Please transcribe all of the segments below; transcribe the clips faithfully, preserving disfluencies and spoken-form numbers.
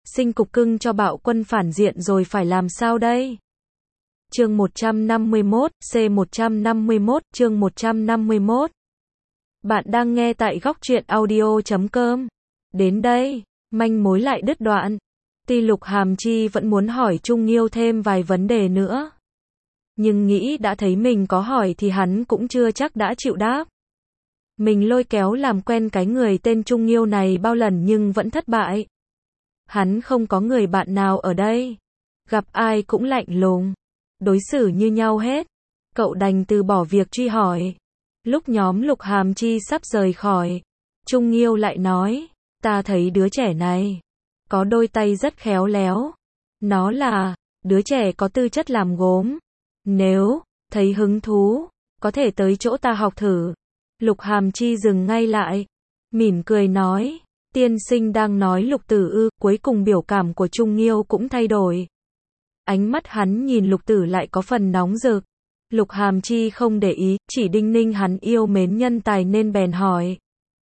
sinh cục cưng cho bạo quân phản diện rồi phải làm sao đây? Chương một trăm năm mươi mốt, C một trăm năm mươi mốt, chương một trăm năm mươi mốt. Bạn đang nghe tại góc truyện audio chấm com. Đến đây, manh mối lại đứt đoạn. Tuy Lục Hàm Chi vẫn muốn hỏi Trung Nghiêu thêm vài vấn đề nữa. Nhưng nghĩ đã thấy mình có hỏi thì hắn cũng chưa chắc đã chịu đáp. Mình lôi kéo làm quen cái người tên Trung Nghiêu này bao lần nhưng vẫn thất bại. Hắn không có người bạn nào ở đây. Gặp ai cũng lạnh lùng. Đối xử như nhau hết. Cậu đành từ bỏ việc truy hỏi. Lúc nhóm Lục Hàm Chi sắp rời khỏi, Trung Nghiêu lại nói, ta thấy đứa trẻ này có đôi tay rất khéo léo. Nó là đứa trẻ có tư chất làm gốm. Nếu thấy hứng thú, có thể tới chỗ ta học thử. Lục Hàm Chi dừng ngay lại, mỉm cười nói, tiên sinh đang nói Lục Tử ư? Cuối cùng biểu cảm của Trung Nghiêu cũng thay đổi. Ánh mắt hắn nhìn Lục Tử lại có phần nóng rực. Lục Hàm Chi không để ý, chỉ đinh ninh hắn yêu mến nhân tài nên bèn hỏi.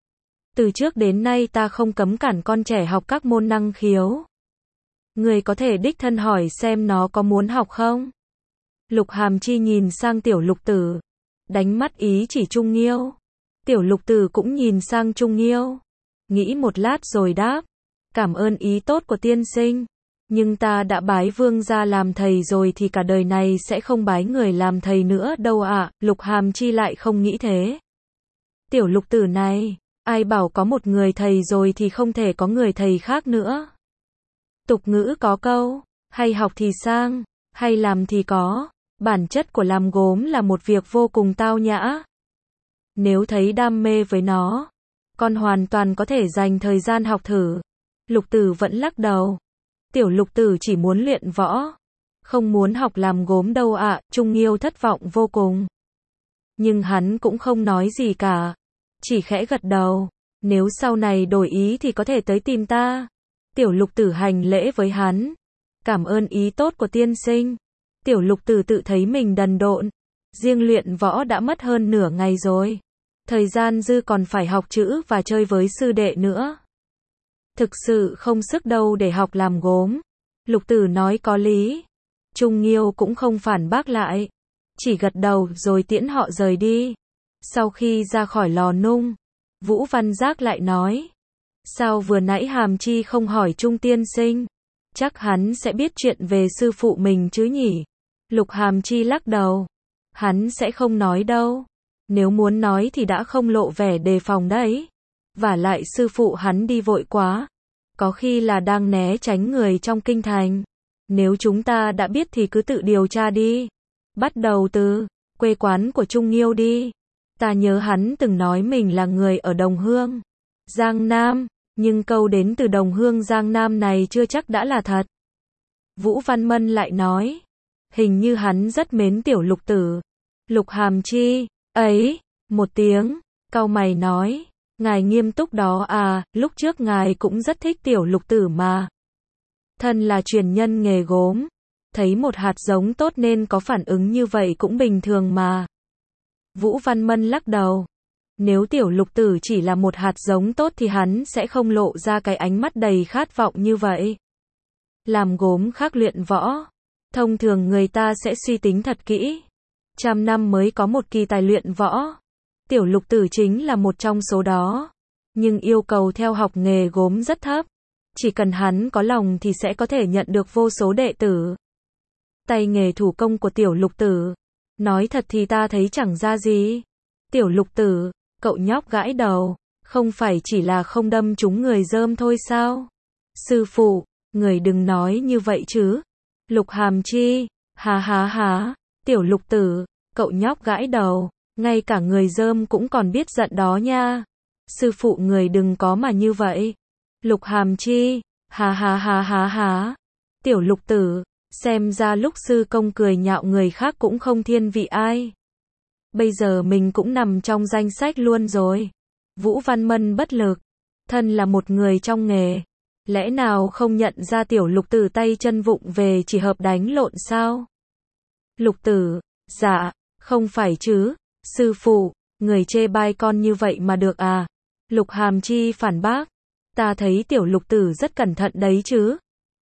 Từ trước đến nay ta không cấm cản con trẻ học các môn năng khiếu. Người có thể đích thân hỏi xem nó có muốn học không? Lục Hàm Chi nhìn sang Tiểu Lục Tử, đánh mắt ý chỉ Trung Nghiêu. Tiểu Lục Tử cũng nhìn sang Trung Nghiêu, nghĩ một lát rồi đáp, cảm ơn ý tốt của tiên sinh. Nhưng ta đã bái vương gia làm thầy rồi thì cả đời này sẽ không bái người làm thầy nữa đâu ạ. À. Lục Hàm Chi lại không nghĩ thế. Tiểu Lục Tử này, ai bảo có một người thầy rồi thì không thể có người thầy khác nữa. Tục ngữ có câu, hay học thì sang, hay làm thì có. Bản chất của làm gốm là một việc vô cùng tao nhã. Nếu thấy đam mê với nó, con hoàn toàn có thể dành thời gian học thử. Lục Tử vẫn lắc đầu. Tiểu Lục Tử chỉ muốn luyện võ, không muốn học làm gốm đâu ạ. À. Trung Nghiêu thất vọng vô cùng. Nhưng hắn cũng không nói gì cả, chỉ khẽ gật đầu. Nếu sau này đổi ý thì có thể tới tìm ta. Tiểu Lục Tử hành lễ với hắn. Cảm ơn ý tốt của tiên sinh. Tiểu Lục Tử tự thấy mình đần độn. Riêng luyện võ đã mất hơn nửa ngày rồi. Thời gian dư còn phải học chữ và chơi với sư đệ nữa. Thực sự không sức đâu để học làm gốm. Lục Tử nói có lý. Trung Nghiêu cũng không phản bác lại, chỉ gật đầu rồi tiễn họ rời đi. Sau khi ra khỏi lò nung, Vũ Văn Giác lại nói, sao vừa nãy Hàm Chi không hỏi Trung tiên sinh? Chắc hắn sẽ biết chuyện về sư phụ mình chứ nhỉ? Lục Hàm Chi lắc đầu, hắn sẽ không nói đâu. Nếu muốn nói thì đã không lộ vẻ đề phòng đấy. Vả lại sư phụ hắn đi vội quá, có khi là đang né tránh người trong kinh thành. Nếu chúng ta đã biết thì cứ tự điều tra đi. Bắt đầu từ quê quán của Trung Nghiêu đi. Ta nhớ hắn từng nói mình là người ở Đồng Hương, Giang Nam, nhưng câu đến từ Đồng Hương Giang Nam này chưa chắc đã là thật. Vũ Văn Mân lại nói, hình như hắn rất mến Tiểu Lục Tử. Lục Hàm Chi, ấy, một tiếng, cau mày nói, ngài nghiêm túc đó à, lúc trước ngài cũng rất thích Tiểu Lục Tử mà. Thân là truyền nhân nghề gốm, thấy một hạt giống tốt nên có phản ứng như vậy cũng bình thường mà. Vũ Văn Mân lắc đầu. Nếu Tiểu Lục Tử chỉ là một hạt giống tốt thì hắn sẽ không lộ ra cái ánh mắt đầy khát vọng như vậy. Làm gốm khác luyện võ. Thông thường người ta sẽ suy tính thật kỹ. Trăm năm mới có một kỳ tài luyện võ. Tiểu Lục Tử chính là một trong số đó. Nhưng yêu cầu theo học nghề gốm rất thấp. Chỉ cần hắn có lòng thì sẽ có thể nhận được vô số đệ tử. Tay nghề thủ công của Tiểu Lục Tử, nói thật thì ta thấy chẳng ra gì. Tiểu Lục Tử, cậu nhóc gãi đầu, không phải chỉ là không đâm trúng người dơm thôi sao? Sư phụ, người đừng nói như vậy chứ. Lục Hàm Chi, há há há. Tiểu Lục Tử, cậu nhóc gãi đầu, ngay cả người dơm cũng còn biết giận đó nha. Sư phụ người đừng có mà như vậy. Lục Hàm Chi, há há há há há. Tiểu Lục Tử, xem ra lúc sư công cười nhạo người khác cũng không thiên vị ai. Bây giờ mình cũng nằm trong danh sách luôn rồi. Vũ Văn Mân bất lực, thân là một người trong nghề, lẽ nào không nhận ra Tiểu Lục Tử tay chân vụng về chỉ hợp đánh lộn sao? Lục Tử, dạ, không phải chứ, sư phụ, người chê bai con như vậy mà được à? Lục Hàm Chi phản bác, ta thấy Tiểu Lục Tử rất cẩn thận đấy chứ.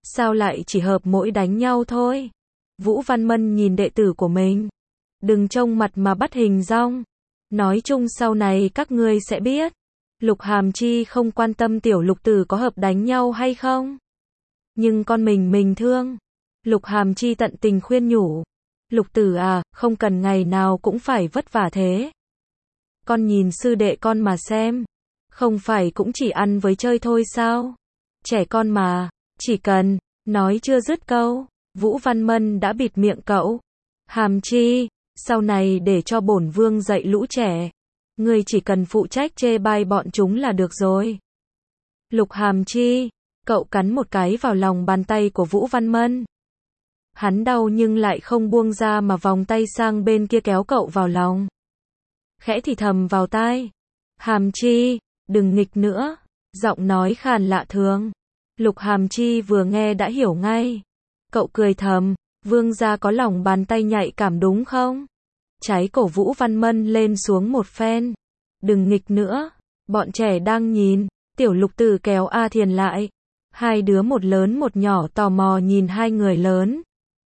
Sao lại chỉ hợp mỗi đánh nhau thôi? Vũ Văn Mân nhìn đệ tử của mình. Đừng trông mặt mà bắt hình dong. Nói chung sau này các ngươi sẽ biết. Lục Hàm Chi không quan tâm tiểu lục tử có hợp đánh nhau hay không. Nhưng con mình mình thương. Lục Hàm Chi tận tình khuyên nhủ. Lục tử à, không cần ngày nào cũng phải vất vả thế. Con nhìn sư đệ con mà xem. Không phải cũng chỉ ăn với chơi thôi sao? Trẻ con mà, chỉ cần, nói chưa dứt câu. Vũ Văn Mân đã bịt miệng cậu. Hàm Chi, sau này để cho bổn vương dạy lũ trẻ. Ngươi chỉ cần phụ trách chê bai bọn chúng là được rồi. Lục Hàm Chi, cậu cắn một cái vào lòng bàn tay của Vũ Văn Mân. Hắn đau nhưng lại không buông ra mà vòng tay sang bên kia kéo cậu vào lòng. Khẽ thì thầm vào tai. Hàm Chi, đừng nghịch nữa. Giọng nói khàn lạ thường. Lục Hàm Chi vừa nghe đã hiểu ngay. Cậu cười thầm, vương gia có lòng bàn tay nhạy cảm đúng không? Trái cổ Vũ Văn Mân lên xuống một phen. Đừng nghịch nữa. Bọn trẻ đang nhìn. Tiểu lục tử kéo A Thiền lại. Hai đứa một lớn một nhỏ tò mò nhìn hai người lớn.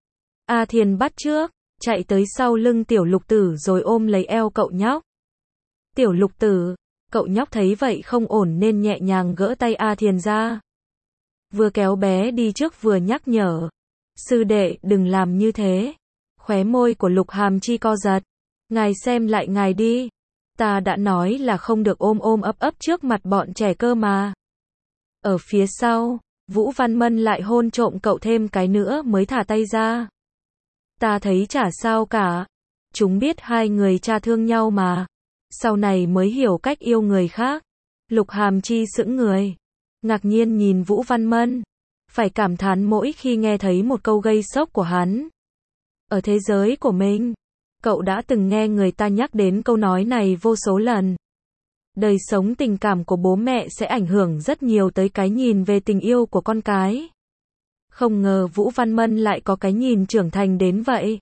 A Thiền bắt trước, chạy tới sau lưng tiểu lục tử rồi ôm lấy eo cậu nhóc. Tiểu lục tử, cậu nhóc thấy vậy không ổn nên nhẹ nhàng gỡ tay A Thiền ra. Vừa kéo bé đi trước vừa nhắc nhở. Sư đệ, đừng làm như thế. Khóe môi của Lục Hàm Chi co giật. Ngài xem lại ngài đi. Ta đã nói là không được ôm ôm ấp ấp trước mặt bọn trẻ cơ mà. Ở phía sau, Vũ Văn Mân lại hôn trộm cậu thêm cái nữa mới thả tay ra. Ta thấy chả sao cả. Chúng biết hai người cha thương nhau mà. Sau này mới hiểu cách yêu người khác. Lục Hàm Chi sững người. Ngạc nhiên nhìn Vũ Văn Mân. Phải cảm thán mỗi khi nghe thấy một câu gây sốc của hắn. Ở thế giới của mình, cậu đã từng nghe người ta nhắc đến câu nói này vô số lần. Đời sống tình cảm của bố mẹ sẽ ảnh hưởng rất nhiều tới cái nhìn về tình yêu của con cái. Không ngờ Vũ Văn Mân lại có cái nhìn trưởng thành đến vậy.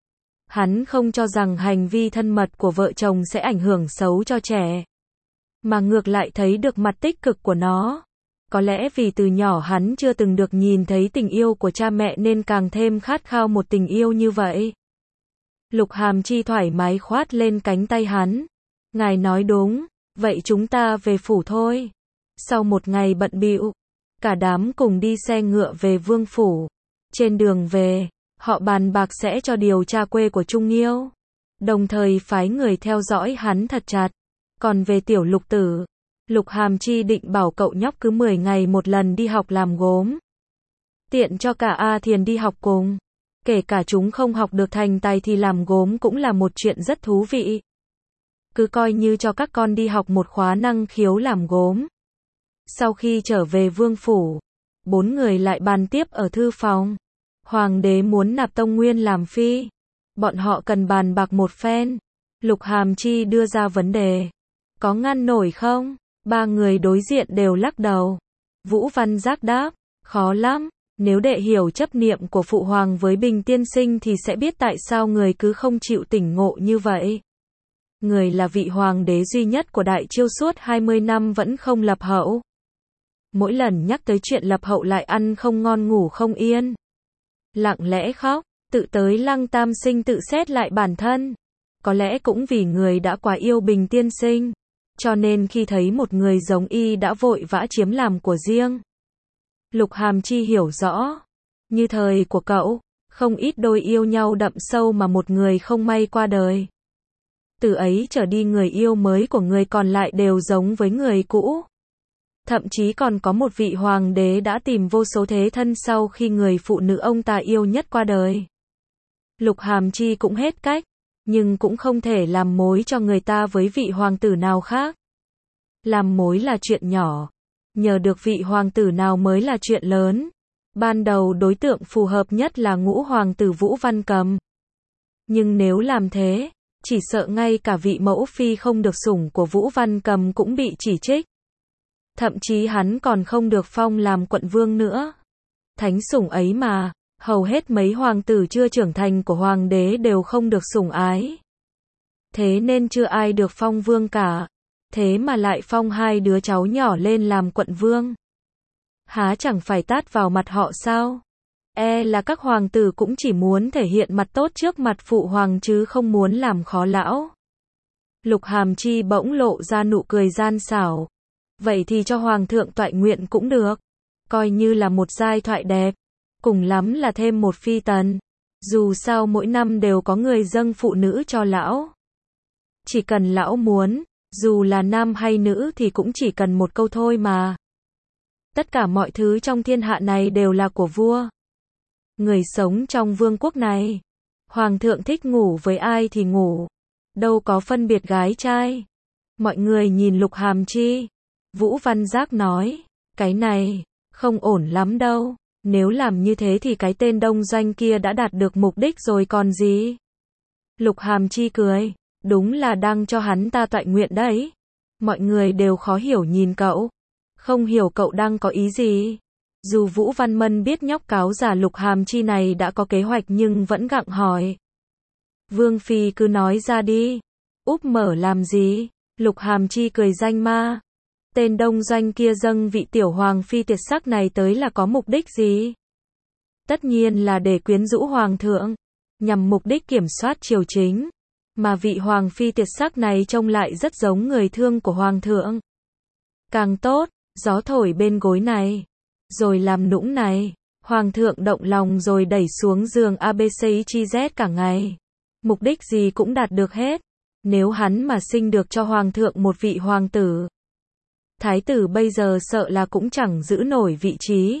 Hắn không cho rằng hành vi thân mật của vợ chồng sẽ ảnh hưởng xấu cho trẻ, mà ngược lại thấy được mặt tích cực của nó. Có lẽ vì từ nhỏ hắn chưa từng được nhìn thấy tình yêu của cha mẹ nên càng thêm khát khao một tình yêu như vậy. Lục Hàm Chi thoải mái khoát lên cánh tay hắn. Ngài nói đúng, vậy chúng ta về phủ thôi. Sau một ngày bận bịu, cả đám cùng đi xe ngựa về vương phủ. Trên đường về, họ bàn bạc sẽ cho điều tra quê của Trung Nghiêu, đồng thời phái người theo dõi hắn thật chặt. Còn về tiểu lục tử, Lục Hàm Chi định bảo cậu nhóc cứ mười ngày một lần đi học làm gốm. Tiện cho cả A Thiền đi học cùng. Kể cả chúng không học được thành tài thì làm gốm cũng là một chuyện rất thú vị. Cứ coi như cho các con đi học một khóa năng khiếu làm gốm. Sau khi trở về vương phủ, bốn người lại bàn tiếp ở thư phòng. Hoàng đế muốn nạp Tông Nguyên làm phi. Bọn họ cần bàn bạc một phen. Lục Hàm Chi đưa ra vấn đề. Có ngăn nổi không? Ba người đối diện đều lắc đầu. Vũ Văn Giác đáp, khó lắm. Nếu đệ hiểu chấp niệm của Phụ Hoàng với Bình Tiên Sinh thì sẽ biết tại sao người cứ không chịu tỉnh ngộ như vậy. Người là vị hoàng đế duy nhất của Đại Chiêu suốt hai mươi năm vẫn không lập hậu. Mỗi lần nhắc tới chuyện lập hậu lại ăn không ngon ngủ không yên. Lặng lẽ khóc, tự tới Lăng Tam Sinh tự xét lại bản thân. Có lẽ cũng vì người đã quá yêu Bình Tiên Sinh, cho nên khi thấy một người giống y đã vội vã chiếm làm của riêng. Lục Hàm Chi hiểu rõ, như thời của cậu, không ít đôi yêu nhau đậm sâu mà một người không may qua đời. Từ ấy trở đi người yêu mới của người còn lại đều giống với người cũ. Thậm chí còn có một vị hoàng đế đã tìm vô số thế thân sau khi người phụ nữ ông ta yêu nhất qua đời. Lục Hàm Chi cũng hết cách, nhưng cũng không thể làm mối cho người ta với vị hoàng tử nào khác. Làm mối là chuyện nhỏ, nhờ được vị hoàng tử nào mới là chuyện lớn. Ban đầu đối tượng phù hợp nhất là ngũ hoàng tử Vũ Văn Cầm. Nhưng nếu làm thế, chỉ sợ ngay cả vị mẫu phi không được sủng của Vũ Văn Cầm cũng bị chỉ trích. Thậm chí hắn còn không được phong làm quận vương nữa. Thánh sủng ấy mà, hầu hết mấy hoàng tử chưa trưởng thành của hoàng đế đều không được sủng ái. Thế nên chưa ai được phong vương cả. Thế mà lại phong hai đứa cháu nhỏ lên làm quận vương. Há chẳng phải tát vào mặt họ sao? E là các hoàng tử cũng chỉ muốn thể hiện mặt tốt trước mặt phụ hoàng chứ không muốn làm khó lão. Lục Hàm Chi bỗng lộ ra nụ cười gian xảo. Vậy thì cho hoàng thượng toại nguyện cũng được. Coi như là một giai thoại đẹp. Cùng lắm là thêm một phi tần. Dù sao mỗi năm đều có người dâng phụ nữ cho lão. Chỉ cần lão muốn, dù là nam hay nữ thì cũng chỉ cần một câu thôi mà. Tất cả mọi thứ trong thiên hạ này đều là của vua. Người sống trong vương quốc này, hoàng thượng thích ngủ với ai thì ngủ, đâu có phân biệt gái trai. Mọi người nhìn Lục Hàm Chi. Vũ Văn Giác nói, cái này, không ổn lắm đâu. Nếu làm như thế thì cái tên Đông Doanh kia đã đạt được mục đích rồi còn gì. Lục Hàm Chi cười, đúng là đang cho hắn ta toại nguyện đấy. Mọi người đều khó hiểu nhìn cậu. Không hiểu cậu đang có ý gì. Dù Vũ Văn Mân biết nhóc cáo già Lục Hàm Chi này đã có kế hoạch nhưng vẫn gặng hỏi. Vương Phi cứ nói ra đi. Úp mở làm gì? Lục Hàm Chi cười danh ma. Tên Đông Doanh kia dâng vị tiểu hoàng phi tuyệt sắc này tới là có mục đích gì? Tất nhiên là để quyến rũ hoàng thượng, nhằm mục đích kiểm soát triều chính. Mà vị hoàng phi tuyệt sắc này trông lại rất giống người thương của hoàng thượng. Càng tốt, gió thổi bên gối này, rồi làm nũng này, hoàng thượng động lòng rồi đẩy xuống giường a bê xê chi Z cả ngày. Mục đích gì cũng đạt được hết. Nếu hắn mà sinh được cho hoàng thượng một vị hoàng tử, thái tử bây giờ sợ là cũng chẳng giữ nổi vị trí.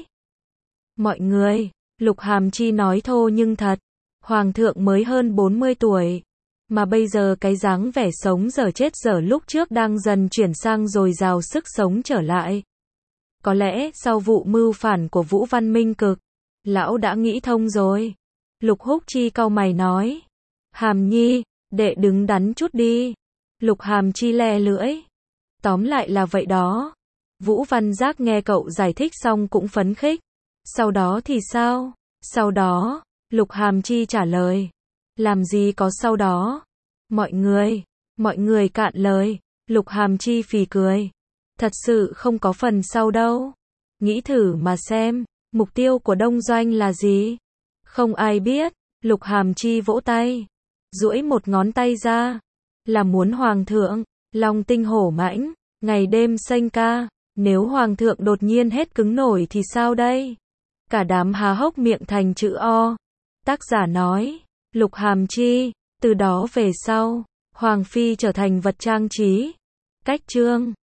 Mọi người, Lục Hàm Chi nói thô nhưng thật, hoàng thượng mới hơn bốn mươi tuổi, mà bây giờ cái dáng vẻ sống dở chết dở lúc trước đang dần chuyển sang dồi dào sức sống trở lại. Có lẽ sau vụ mưu phản của Vũ Văn Minh Cực, lão đã nghĩ thông rồi. Lục Húc Chi cau mày nói, Hàm Nhi, đệ đứng đắn chút đi. Lục Hàm Chi le lưỡi. Tóm lại là vậy đó. Vũ Văn Giác nghe cậu giải thích xong cũng phấn khích. Sau đó thì sao? Sau đó, Lục Hàm Chi trả lời. Làm gì có sau đó? Mọi người, mọi người cạn lời. Lục Hàm Chi phì cười. Thật sự không có phần sau đâu. Nghĩ thử mà xem, mục tiêu của Đông Doanh là gì? Không ai biết. Lục Hàm Chi vỗ tay, duỗi một ngón tay ra. Là muốn hoàng thượng long tinh hổ mãnh, ngày đêm sanh ca. Nếu hoàng thượng đột nhiên hết cứng nổi thì sao đây? Cả đám há hốc miệng thành chữ O. Tác giả nói, Lục Hàm Chi, từ đó về sau, hoàng phi trở thành vật trang trí. Cách chương